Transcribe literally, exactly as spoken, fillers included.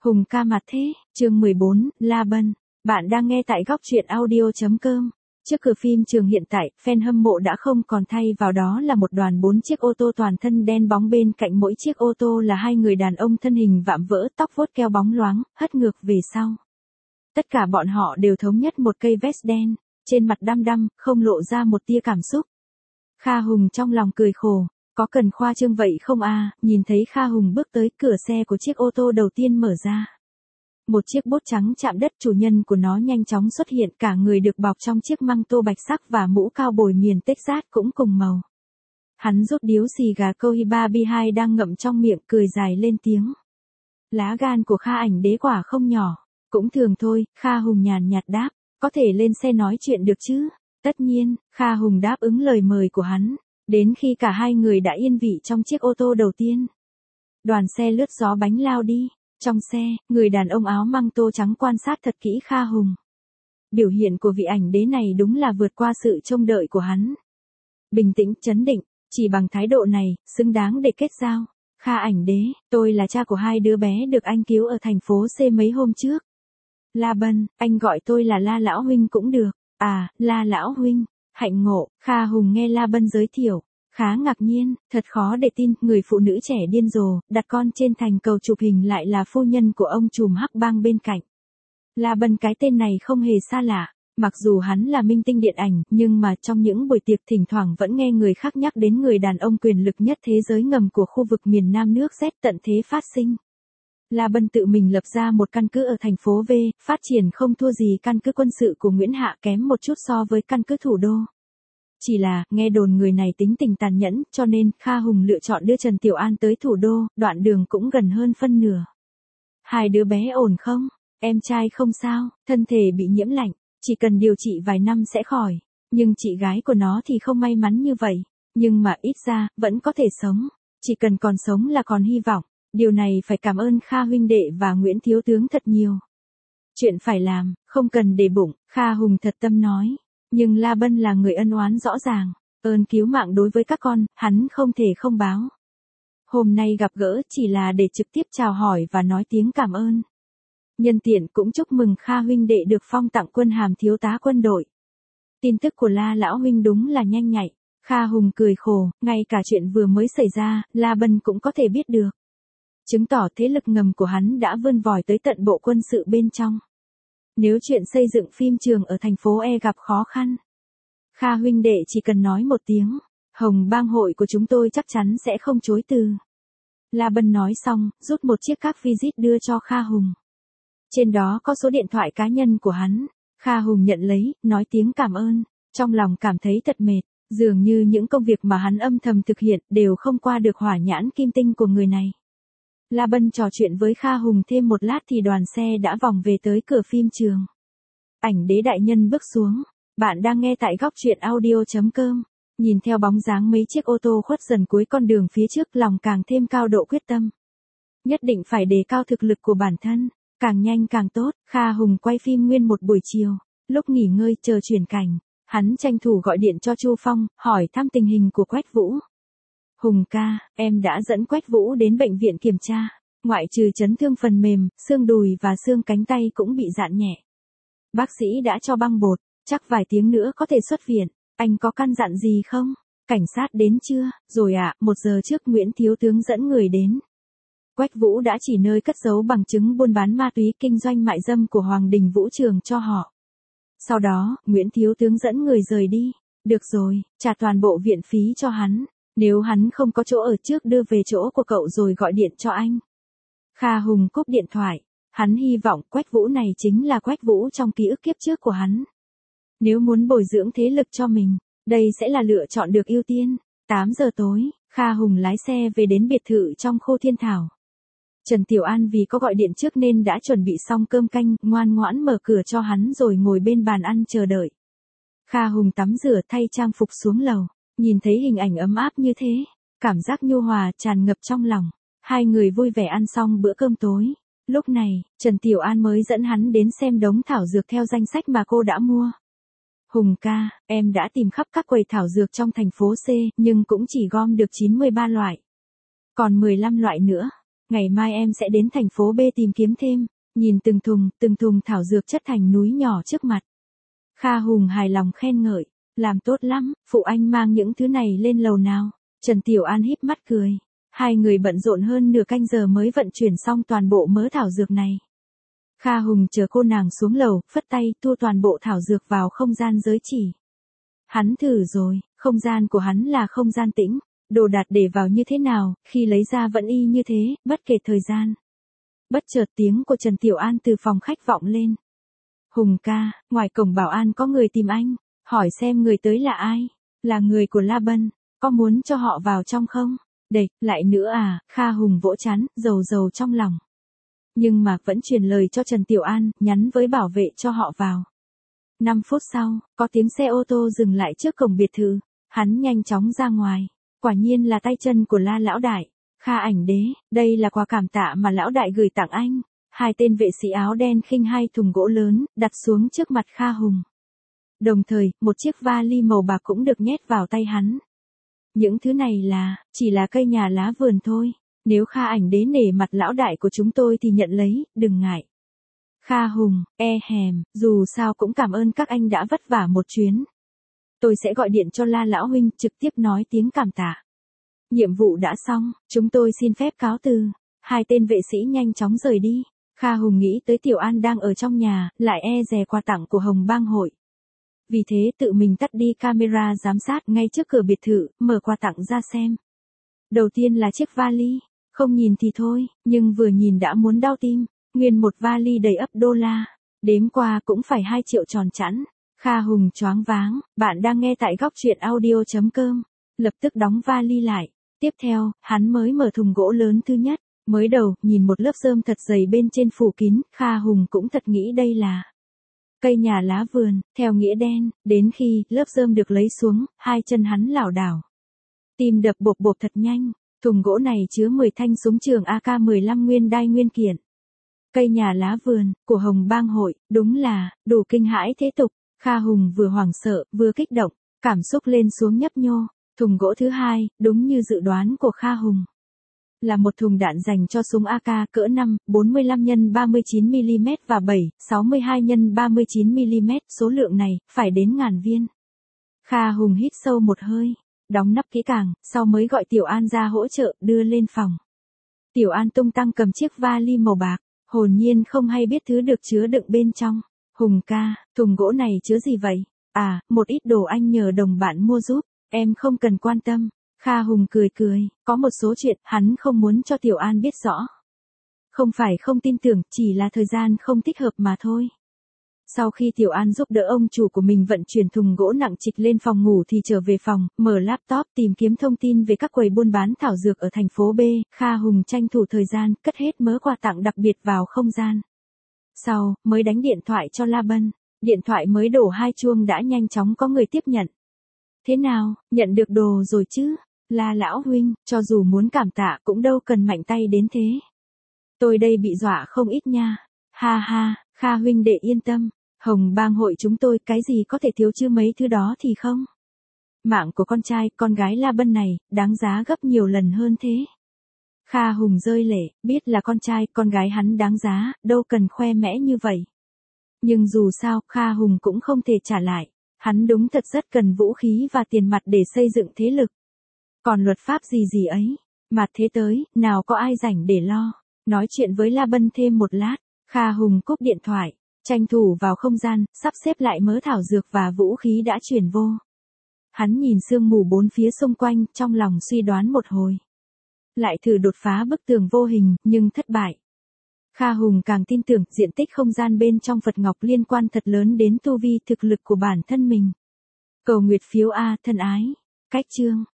Hùng ca mặt thế, chương mười bốn, La Bân. Bạn đang nghe tại góc truyện audio.com. Trước cửa phim trường hiện tại, fan hâm mộ đã không còn thay vào đó là một đoàn bốn chiếc ô tô toàn thân đen bóng, bên cạnh mỗi chiếc ô tô là hai người đàn ông thân hình vạm vỡ, tóc vuốt keo bóng loáng, hất ngược về sau. Tất cả bọn họ đều thống nhất một cây vest đen, trên mặt đăm đăm, không lộ ra một tia cảm xúc. Kha Hùng trong lòng cười khổ. Có cần khoa trương vậy không à? Nhìn thấy Kha Hùng bước tới, cửa xe của chiếc ô tô đầu tiên mở ra. Một chiếc bốt trắng chạm đất, chủ nhân của nó nhanh chóng xuất hiện, cả người được bọc trong chiếc măng tô bạch sắc và mũ cao bồi miền Texas cũng cùng màu. Hắn rút điếu xì gà Cohiba B hai đang ngậm trong miệng, cười dài lên tiếng. Lá gan của Kha ảnh đế quả không nhỏ. Cũng thường thôi, Kha Hùng nhàn nhạt đáp, có thể lên xe nói chuyện được chứ? Tất nhiên, Kha Hùng đáp ứng lời mời của hắn. Đến khi cả hai người đã yên vị trong chiếc ô tô đầu tiên, đoàn xe lướt gió bánh lao đi. Trong xe, người đàn ông áo măng tô trắng quan sát thật kỹ Kha Hùng. Biểu hiện của vị ảnh đế này đúng là vượt qua sự trông đợi của hắn. Bình tĩnh, trấn định, chỉ bằng thái độ này, xứng đáng để kết giao. Kha ảnh đế, tôi là cha của hai đứa bé được anh cứu ở thành phố C mấy hôm trước. La Bân, anh gọi tôi là La Lão Huynh cũng được. À, La Lão Huynh. Hạnh ngộ. Kha Hùng nghe La Bân giới thiệu, khá ngạc nhiên, thật khó để tin, người phụ nữ trẻ điên rồ, đặt con trên thành cầu chụp hình lại là phu nhân của ông trùm hắc bang bên cạnh. La Bân, cái tên này không hề xa lạ, mặc dù hắn là minh tinh điện ảnh, nhưng mà trong những buổi tiệc thỉnh thoảng vẫn nghe người khác nhắc đến người đàn ông quyền lực nhất thế giới ngầm của khu vực miền Nam nước Z tận thế phát sinh. La Bân tự mình lập ra một căn cứ ở thành phố V, phát triển không thua gì căn cứ quân sự của Nguyễn Hạ, kém một chút so với căn cứ thủ đô. Chỉ là, nghe đồn người này tính tình tàn nhẫn, cho nên, Kha Hùng lựa chọn đưa Trần Tiểu An tới thủ đô, đoạn đường cũng gần hơn phân nửa. Hai đứa bé ổn không? Em trai không sao, thân thể bị nhiễm lạnh, chỉ cần điều trị vài năm sẽ khỏi. Nhưng chị gái của nó thì không may mắn như vậy. Nhưng mà ít ra, vẫn có thể sống. Chỉ cần còn sống là còn hy vọng. Điều này phải cảm ơn Kha huynh đệ và Nguyễn thiếu tướng thật nhiều. Chuyện phải làm, không cần để bụng, Kha Hùng thật tâm nói. Nhưng La Bân là người ân oán rõ ràng, ơn cứu mạng đối với các con, hắn không thể không báo. Hôm nay gặp gỡ chỉ là để trực tiếp chào hỏi và nói tiếng cảm ơn. Nhân tiện cũng chúc mừng Kha huynh đệ được phong tặng quân hàm thiếu tá quân đội. Tin tức của La Lão huynh đúng là nhanh nhạy. Kha Hùng cười khổ, ngay cả chuyện vừa mới xảy ra, La Bân cũng có thể biết được. Chứng tỏ thế lực ngầm của hắn đã vươn vòi tới tận bộ quân sự bên trong. Nếu chuyện xây dựng phim trường ở thành phố E gặp khó khăn, Kha huynh đệ chỉ cần nói một tiếng, Hồng bang hội của chúng tôi chắc chắn sẽ không chối từ. La Bân nói xong, rút một chiếc card visit đưa cho Kha Hùng. Trên đó có số điện thoại cá nhân của hắn. Kha Hùng nhận lấy, nói tiếng cảm ơn, trong lòng cảm thấy thật mệt, dường như những công việc mà hắn âm thầm thực hiện đều không qua được hỏa nhãn kim tinh của người này. La Bân trò chuyện với Kha Hùng thêm một lát thì đoàn xe đã vòng về tới cửa phim trường. Ảnh đế đại nhân bước xuống. Bạn đang nghe tại góc truyện audio.com. Nhìn theo bóng dáng mấy chiếc ô tô khuất dần cuối con đường phía trước, lòng càng thêm cao độ quyết tâm. Nhất định phải đề cao thực lực của bản thân, càng nhanh càng tốt. Kha Hùng quay phim nguyên một buổi chiều, lúc nghỉ ngơi chờ chuyển cảnh, hắn tranh thủ gọi điện cho Chu Phong, hỏi thăm tình hình của Quách Vũ. Hùng ca, em đã dẫn Quách Vũ đến bệnh viện kiểm tra, ngoại trừ chấn thương phần mềm, xương đùi và xương cánh tay cũng bị rạn nhẹ. Bác sĩ đã cho băng bột, chắc vài tiếng nữa có thể xuất viện. Anh có căn dặn gì không? Cảnh sát đến chưa? Rồi ạ, à, một giờ trước Nguyễn thiếu tướng dẫn người đến. Quách Vũ đã chỉ nơi cất giấu bằng chứng buôn bán ma túy kinh doanh mại dâm của Hoàng Đình Vũ Trường cho họ. Sau đó, Nguyễn thiếu tướng dẫn người rời đi. Được rồi, trả toàn bộ viện phí cho hắn. Nếu hắn không có chỗ ở trước đưa về chỗ của cậu rồi gọi điện cho anh. Kha Hùng cúp điện thoại. Hắn hy vọng Quách Vũ này chính là Quách Vũ trong ký ức kiếp trước của hắn. Nếu muốn bồi dưỡng thế lực cho mình, đây sẽ là lựa chọn được ưu tiên. tám giờ tối, Kha Hùng lái xe về đến biệt thự trong khu Thiên Thảo. Trần Tiểu An vì có gọi điện trước nên đã chuẩn bị xong cơm canh, ngoan ngoãn mở cửa cho hắn rồi ngồi bên bàn ăn chờ đợi. Kha Hùng tắm rửa thay trang phục xuống lầu, nhìn thấy hình ảnh ấm áp như thế, cảm giác nhu hòa tràn ngập trong lòng. Hai người vui vẻ ăn xong bữa cơm tối. Lúc này, Trần Tiểu An mới dẫn hắn đến xem đống thảo dược theo danh sách mà cô đã mua. Hùng ca, em đã tìm khắp các quầy thảo dược trong thành phố C, nhưng cũng chỉ gom được chín mươi ba loại. Còn mười lăm loại nữa. Ngày mai em sẽ đến thành phố B tìm kiếm thêm. Nhìn từng thùng, từng thùng thảo dược chất thành núi nhỏ trước mặt. Kha Hùng hài lòng khen ngợi. Làm tốt lắm, phụ anh mang những thứ này lên lầu nào. Trần Tiểu An híp mắt cười. Hai người bận rộn hơn nửa canh giờ mới vận chuyển xong toàn bộ mớ thảo dược này. Kha Hùng chờ cô nàng xuống lầu, phất tay thu toàn bộ thảo dược vào không gian giới chỉ. Hắn thử rồi, không gian của hắn là không gian tĩnh. Đồ đạc để vào như thế nào, khi lấy ra vẫn y như thế, bất kể thời gian. Bất chợt tiếng của Trần Tiểu An từ phòng khách vọng lên. Hùng ca, ngoài cổng bảo an có người tìm anh, hỏi xem người tới là ai, là người của La Bân, có muốn cho họ vào trong không? Đệt, lại nữa à, Kha Hùng vỗ chán, dầu dầu trong lòng. Nhưng mà vẫn truyền lời cho Trần Tiểu An, nhắn với bảo vệ cho họ vào. năm phút sau, có tiếng xe ô tô dừng lại trước cổng biệt thự, hắn nhanh chóng ra ngoài, quả nhiên là tay chân của La lão đại. Kha Ảnh Đế, đây là quà cảm tạ mà lão đại gửi tặng anh. Hai tên vệ sĩ áo đen khinh hai thùng gỗ lớn, đặt xuống trước mặt Kha Hùng. Đồng thời, một chiếc vali màu bạc cũng được nhét vào tay hắn. Những thứ này là, chỉ là cây nhà lá vườn thôi. Nếu Kha Ảnh Đế nể mặt lão đại của chúng tôi thì nhận lấy, đừng ngại. Kha Hùng, e hèm, dù sao cũng cảm ơn các anh đã vất vả một chuyến. Tôi sẽ gọi điện cho La lão huynh trực tiếp nói tiếng cảm tạ. Nhiệm vụ đã xong, chúng tôi xin phép cáo từ. Hai tên vệ sĩ nhanh chóng rời đi. Kha Hùng nghĩ tới Tiểu An đang ở trong nhà, lại e dè quà tặng của Hồng Bang hội. Vì thế tự mình tắt đi camera giám sát ngay trước cửa biệt thự, mở quà tặng ra xem. Đầu tiên là chiếc vali, không nhìn thì thôi, nhưng vừa nhìn đã muốn đau tim. Nguyên một vali đầy ắp đô la, đếm qua cũng phải hai triệu tròn chẵn. Kha Hùng choáng váng, bạn đang nghe tại góc truyện audio chấm com. Lập tức đóng vali lại. Tiếp theo, hắn mới mở thùng gỗ lớn thứ nhất. Mới đầu, nhìn một lớp rơm thật dày bên trên phủ kín, Kha Hùng cũng thật nghĩ đây là cây nhà lá vườn, theo nghĩa đen. Đến khi lớp rơm được lấy xuống, hai chân hắn lảo đảo. Tim đập bộp bộp thật nhanh. Thùng gỗ này chứa mười thanh súng trường A K mười lăm nguyên đai nguyên kiện. Cây nhà lá vườn, của Hồng Bang hội, đúng là, đủ kinh hãi thế tục. Kha Hùng vừa hoảng sợ, vừa kích động, cảm xúc lên xuống nhấp nhô. Thùng gỗ thứ hai, đúng như dự đoán của Kha Hùng. Là một thùng đạn dành cho súng A K cỡ năm, bốn mươi lăm nhân ba mươi chín mi li mét và bảy, sáu mươi hai nhân ba mươi chín mi li mét, số lượng này, phải đến ngàn viên. Kha Hùng hít sâu một hơi, đóng nắp kỹ càng, sau mới gọi Tiểu An ra hỗ trợ, đưa lên phòng. Tiểu An tung tăng cầm chiếc vali màu bạc, hồn nhiên không hay biết thứ được chứa đựng bên trong. Hùng ca, thùng gỗ này chứa gì vậy? À, một ít đồ anh nhờ đồng bạn mua giúp. Em không cần quan tâm. Kha Hùng cười cười, có một số chuyện hắn không muốn cho Tiểu An biết rõ. Không phải không tin tưởng, chỉ là thời gian không thích hợp mà thôi. Sau khi Tiểu An giúp đỡ ông chủ của mình vận chuyển thùng gỗ nặng trịch lên phòng ngủ thì trở về phòng, mở laptop tìm kiếm thông tin về các quầy buôn bán thảo dược ở thành phố B. Kha Hùng tranh thủ thời gian, cất hết mớ quà tặng đặc biệt vào không gian. Sau, mới đánh điện thoại cho La Bân. Điện thoại mới đổ hai chuông đã nhanh chóng có người tiếp nhận. Thế nào, nhận được đồ rồi chứ? La lão huynh, cho dù muốn cảm tạ cũng đâu cần mạnh tay đến thế. Tôi đây bị dọa không ít nha. Ha ha, Kha huynh đệ yên tâm. Hồng Bang hội chúng tôi cái gì có thể thiếu chứ mấy thứ đó thì không. Mạng của con trai, con gái La Bân này, đáng giá gấp nhiều lần hơn thế. Kha Hùng rơi lệ, biết là con trai, con gái hắn đáng giá, đâu cần khoe mẽ như vậy. Nhưng dù sao, Kha Hùng cũng không thể trả lại. Hắn đúng thật rất cần vũ khí và tiền mặt để xây dựng thế lực. Còn luật pháp gì gì ấy, mặt thế tới, nào có ai rảnh để lo. Nói chuyện với La Bân thêm một lát, Kha Hùng cúp điện thoại, tranh thủ vào không gian, sắp xếp lại mớ thảo dược và vũ khí đã chuyển vô. Hắn nhìn sương mù bốn phía xung quanh, trong lòng suy đoán một hồi. Lại thử đột phá bức tường vô hình, nhưng thất bại. Kha Hùng càng tin tưởng diện tích không gian bên trong Phật Ngọc liên quan thật lớn đến tu vi thực lực của bản thân mình. Cầu nguyệt phiếu A thân ái. Cách chương.